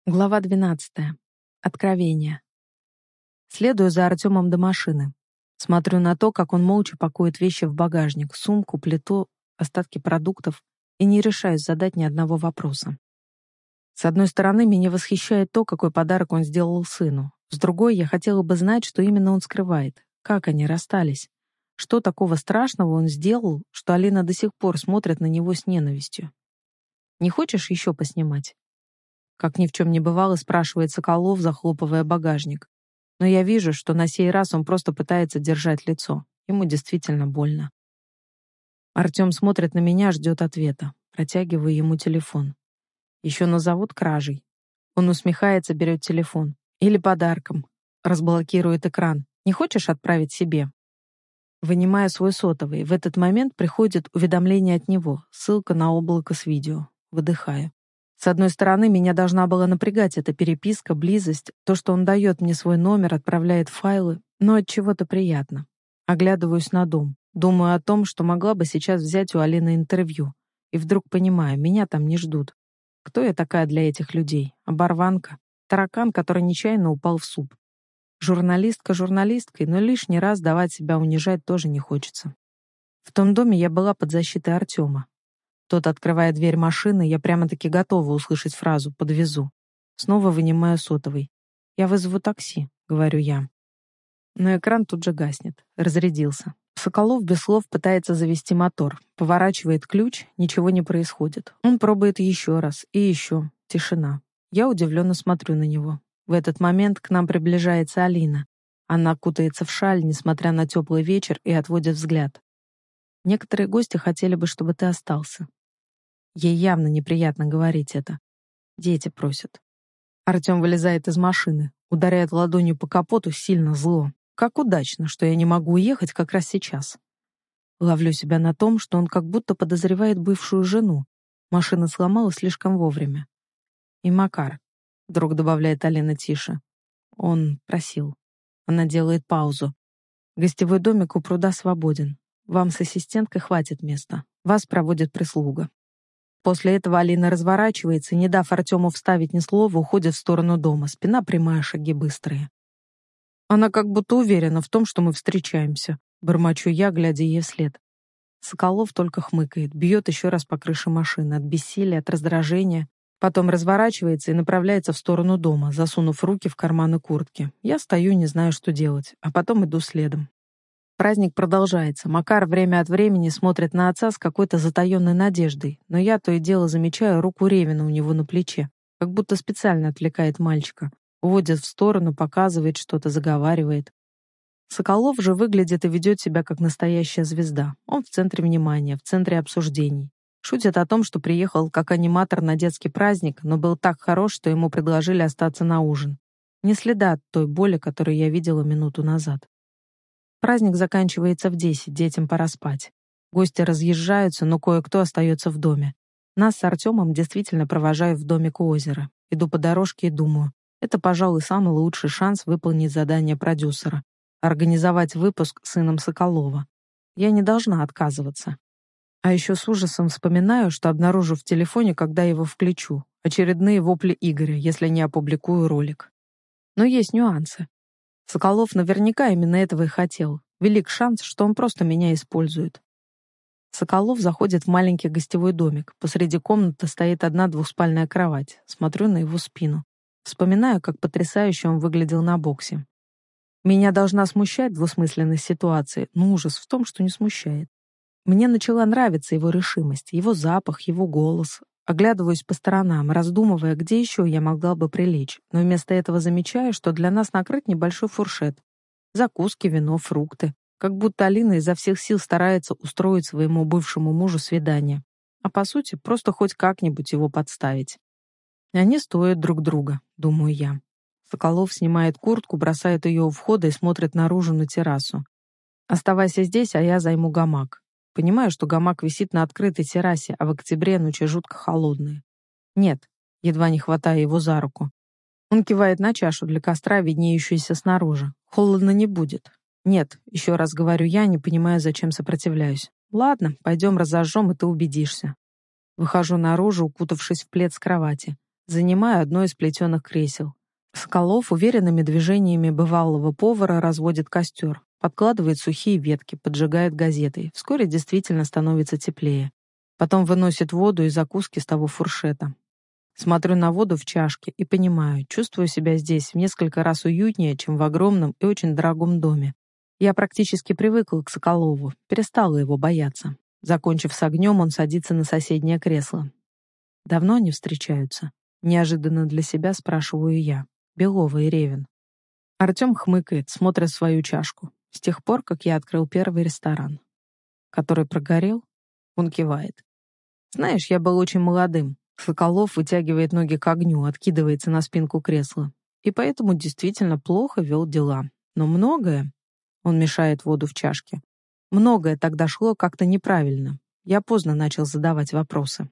Глава 12. Откровение. Следую за Артемом до машины. Смотрю на то, как он молча пакует вещи в багажник, сумку, плиту, остатки продуктов, и не решаюсь задать ни одного вопроса. С одной стороны, меня восхищает то, какой подарок он сделал сыну. С другой, я хотела бы знать, что именно он скрывает, как они расстались. Что такого страшного он сделал, что Алина до сих пор смотрит на него с ненавистью. «Не хочешь еще поснимать?» Как ни в чем не бывало, спрашивает Соколов, захлопывая багажник. Но я вижу, что на сей раз он просто пытается держать лицо. Ему действительно больно. Артем смотрит на меня, ждет ответа. Протягиваю ему телефон. Еще назовут кражей. Он усмехается, берет телефон. Или подарком. Разблокирует экран. Не хочешь отправить себе? Вынимаю свой сотовый. В этот момент приходит уведомление от него. Ссылка на облако с видео. Выдыхаю. С одной стороны, меня должна была напрягать эта переписка, близость, то, что он дает мне свой номер, отправляет файлы, но от чего-то приятно. Оглядываюсь на дом, думаю о том, что могла бы сейчас взять у Алины интервью, и вдруг понимаю, меня там не ждут. Кто я такая для этих людей? Оборванка? Таракан, который нечаянно упал в суп? Журналистка журналисткой, но лишний раз давать себя унижать тоже не хочется. В том доме я была под защитой Артема. Тот, открывая дверь машины, я прямо-таки готова услышать фразу «подвезу». Снова вынимаю сотовый. «Я вызову такси», — говорю я. Но экран тут же гаснет. Разрядился. Соколов без слов пытается завести мотор. Поворачивает ключ, ничего не происходит. Он пробует еще раз и еще. Тишина. Я удивленно смотрю на него. В этот момент к нам приближается Алина. Она кутается в шаль, несмотря на теплый вечер, и отводит взгляд. «Некоторые гости хотели бы, чтобы ты остался». Ей явно неприятно говорить это. Дети просят. Артем вылезает из машины, ударяет ладонью по капоту сильно зло. Как удачно, что я не могу уехать как раз сейчас. Ловлю себя на том, что он как будто подозревает бывшую жену. Машина сломалась слишком вовремя. И Макар, вдруг добавляет Алина тише. Он просил. Она делает паузу. Гостевой домик у пруда свободен. Вам с ассистенткой хватит места. Вас проводит прислуга. После этого Алина разворачивается и, не дав Артему вставить ни слова, уходит в сторону дома. Спина прямая, шаги быстрые. Она как будто уверена в том, что мы встречаемся. Бормочу я, глядя ей вслед. Соколов только хмыкает, бьет еще раз по крыше машины, от бессилия, от раздражения. Потом разворачивается и направляется в сторону дома, засунув руки в карманы куртки. Я стою, не знаю, что делать, а потом иду следом. Праздник продолжается. Макар время от времени смотрит на отца с какой-то затаенной надеждой, но я то и дело замечаю руку Ревина у него на плече, как будто специально отвлекает мальчика, уводит в сторону, показывает что-то, заговаривает. Соколов же выглядит и ведет себя как настоящая звезда. Он в центре внимания, в центре обсуждений. Шутит о том, что приехал как аниматор на детский праздник, но был так хорош, что ему предложили остаться на ужин. Ни следа от той боли, которую я видела минуту назад. Праздник заканчивается в 10, детям пора спать. Гости разъезжаются, но кое-кто остается в доме. Нас с Артемом действительно провожают в домик у озера. Иду по дорожке и думаю, это, пожалуй, самый лучший шанс выполнить задание продюсера — организовать выпуск с сыном Соколова. Я не должна отказываться. А еще с ужасом вспоминаю, что обнаружу в телефоне, когда его включу, очередные вопли Игоря, если не опубликую ролик. Но есть нюансы. Соколов наверняка именно этого и хотел. Велик шанс, что он просто меня использует. Соколов заходит в маленький гостевой домик. Посреди комнаты стоит одна двухспальная кровать. Смотрю на его спину. Вспоминаю, как потрясающе он выглядел на боксе. Меня должна смущать двусмысленность ситуации, но ужас в том, что не смущает. Мне начала нравиться его решимость, его запах, его голос. Оглядываюсь по сторонам, раздумывая, где еще я могла бы прилечь, но вместо этого замечаю, что для нас накрыт небольшой фуршет. Закуски, вино, фрукты. Как будто Алина изо всех сил старается устроить своему бывшему мужу свидание. А по сути, просто хоть как-нибудь его подставить. Они стоят друг друга, думаю я. Соколов снимает куртку, бросает ее у входа и смотрит наружу на террасу. Оставайся здесь, а я займу гамак. Понимаю, что гамак висит на открытой террасе, а в октябре ночи жутко холодные. Нет, едва не хватая его за руку. Он кивает на чашу для костра, виднеющуюся снаружи. Холодно не будет. Нет, еще раз говорю я, не понимая, зачем сопротивляюсь. Ладно, пойдем разожжем, и ты убедишься. Выхожу наружу, укутавшись в плед с кровати. Занимаю одно из плетеных кресел. Соколов уверенными движениями бывалого повара разводит костер, подкладывает сухие ветки, поджигает газетой. Вскоре действительно становится теплее. Потом выносит воду и закуски с того фуршета. Смотрю на воду в чашке и понимаю, чувствую себя здесь в несколько раз уютнее, чем в огромном и очень дорогом доме. Я практически привыкла к Соколову, перестала его бояться. Закончив с огнем, он садится на соседнее кресло. Давно они встречаются? Неожиданно для себя спрашиваю я. Белова и Ревин. Артем хмыкает, смотря в свою чашку. С тех пор, как я открыл первый ресторан. Который прогорел? Он кивает. Знаешь, я был очень молодым. Соколов вытягивает ноги к огню, откидывается на спинку кресла. И поэтому действительно плохо вел дела. Но многое... Он мешает воду в чашке. Многое тогда шло как-то неправильно. Я поздно начал задавать вопросы.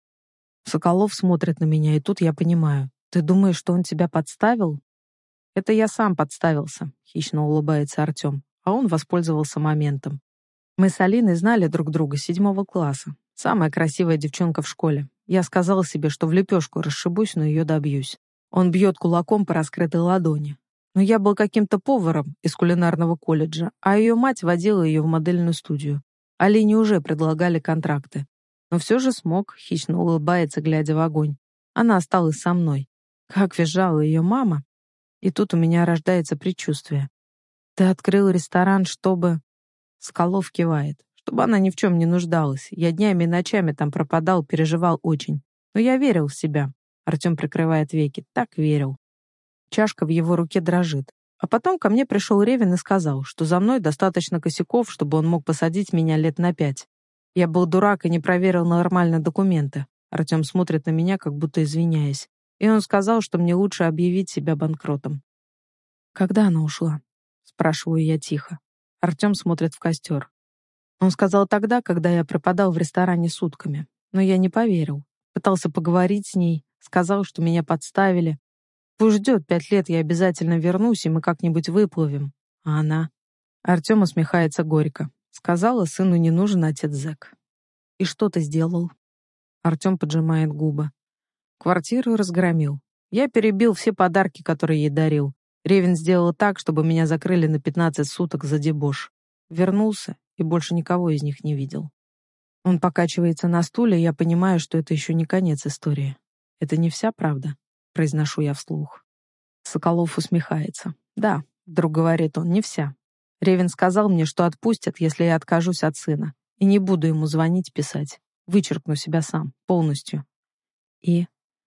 Соколов смотрит на меня, и тут я понимаю. Ты думаешь, что он тебя подставил? Это я сам подставился, хищно улыбается Артем, а он воспользовался моментом. Мы с Алиной знали друг друга с 7 класса. Самая красивая девчонка в школе. Я сказал себе, что в лепешку расшибусь, но ее добьюсь. Он бьет кулаком по раскрытой ладони. Но я был каким-то поваром из кулинарного колледжа, а ее мать водила ее в модельную студию. Алине уже предлагали контракты. Но все же смог, хищно улыбается, глядя в огонь. Она осталась со мной. Как визжала ее мама. И тут у меня рождается предчувствие. Ты открыл ресторан, чтобы... Соколов кивает. Чтобы она ни в чем не нуждалась. Я днями и ночами там пропадал, переживал очень. Но я верил в себя. Артем прикрывает веки. Так верил. Чашка в его руке дрожит. А потом ко мне пришел Ревин и сказал, что за мной достаточно косяков, чтобы он мог посадить меня лет на 5. Я был дурак и не проверил нормально документы. Артем смотрит на меня, как будто извиняясь. И он сказал, что мне лучше объявить себя банкротом. «Когда она ушла?» — спрашиваю я тихо. Артем смотрит в костер. Он сказал тогда, когда я пропадал в ресторане сутками. Но я не поверил. Пытался поговорить с ней, сказал, что меня подставили. Пусть ждет 5 лет, я обязательно вернусь, и мы как-нибудь выплывем. А она... Артем усмехается горько. Сказала, сыну не нужен отец зэк. И что ты сделал? Артем поджимает губы. Квартиру разгромил. Я перебил все подарки, которые ей дарил. Ревин сделал так, чтобы меня закрыли на 15 суток за дебош. Вернулся и больше никого из них не видел. Он покачивается на стуле, и я понимаю, что это еще не конец истории. Это не вся правда, произношу я вслух. Соколов усмехается. Да, вдруг говорит он, не вся. Ревин сказал мне, что отпустят, если я откажусь от сына. И не буду ему звонить, писать. Вычеркну себя сам, полностью. И...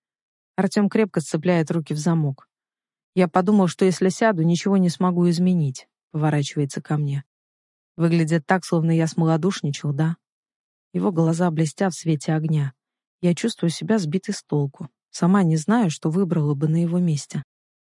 Артем крепко сцепляет руки в замок. Я подумал, что если сяду, ничего не смогу изменить. Поворачивается ко мне. Выглядит так, словно я смолодушничал, да? Его глаза блестят в свете огня. Я чувствую себя сбитой с толку. Сама не знаю, что выбрала бы на его месте.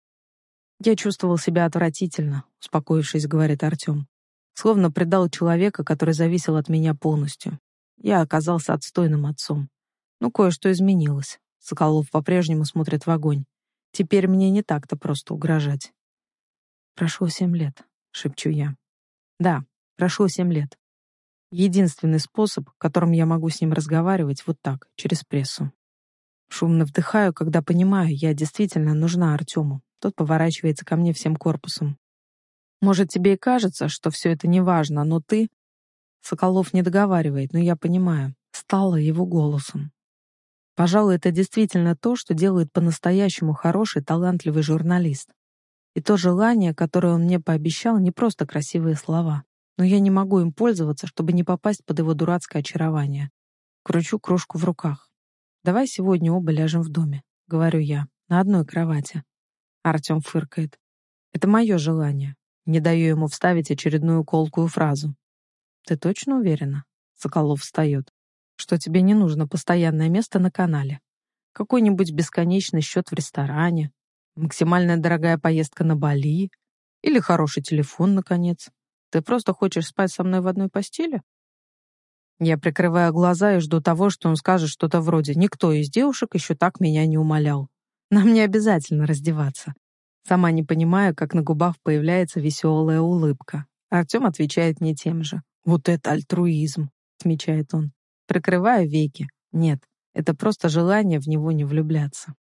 Я чувствовал себя отвратительно, успокоившись, говорит Артем. Словно предал человека, который зависел от меня полностью. Я оказался отстойным отцом. Но кое-что изменилось. Соколов по-прежнему смотрит в огонь. Теперь мне не так-то просто угрожать. Прошло 7 лет, шепчу я. Да, прошло 7 лет. Единственный способ, которым я могу с ним разговаривать, вот так, через прессу. Шумно вдыхаю, когда понимаю, я действительно нужна Артему. Тот поворачивается ко мне всем корпусом. Может, тебе и кажется, что все это не важно, но ты... Соколов не договаривает, но я понимаю. Стала его голосом. Пожалуй, это действительно то, что делает по-настоящему хороший, талантливый журналист. И то желание, которое он мне пообещал, не просто красивые слова. Но я не могу им пользоваться, чтобы не попасть под его дурацкое очарование. Кручу кружку в руках. «Давай сегодня оба ляжем в доме», — говорю я, — «на одной кровати». Артем фыркает. «Это мое желание». Не даю ему вставить очередную колкую фразу. «Ты точно уверена?» — Соколов встает. «Что тебе не нужно постоянное место на канале? Какой-нибудь бесконечный счет в ресторане? Максимальная дорогая поездка на Бали? Или хороший телефон, наконец? Ты просто хочешь спать со мной в одной постели?» Я прикрываю глаза и жду того, что он скажет что-то вроде «Никто из девушек еще так меня не умолял. Нам не обязательно раздеваться». Сама не понимаю, как на губах появляется веселая улыбка. Артем отвечает мне тем же. «Вот это альтруизм», — отмечает он. Прикрываю веки. Нет, это просто желание в него не влюбляться.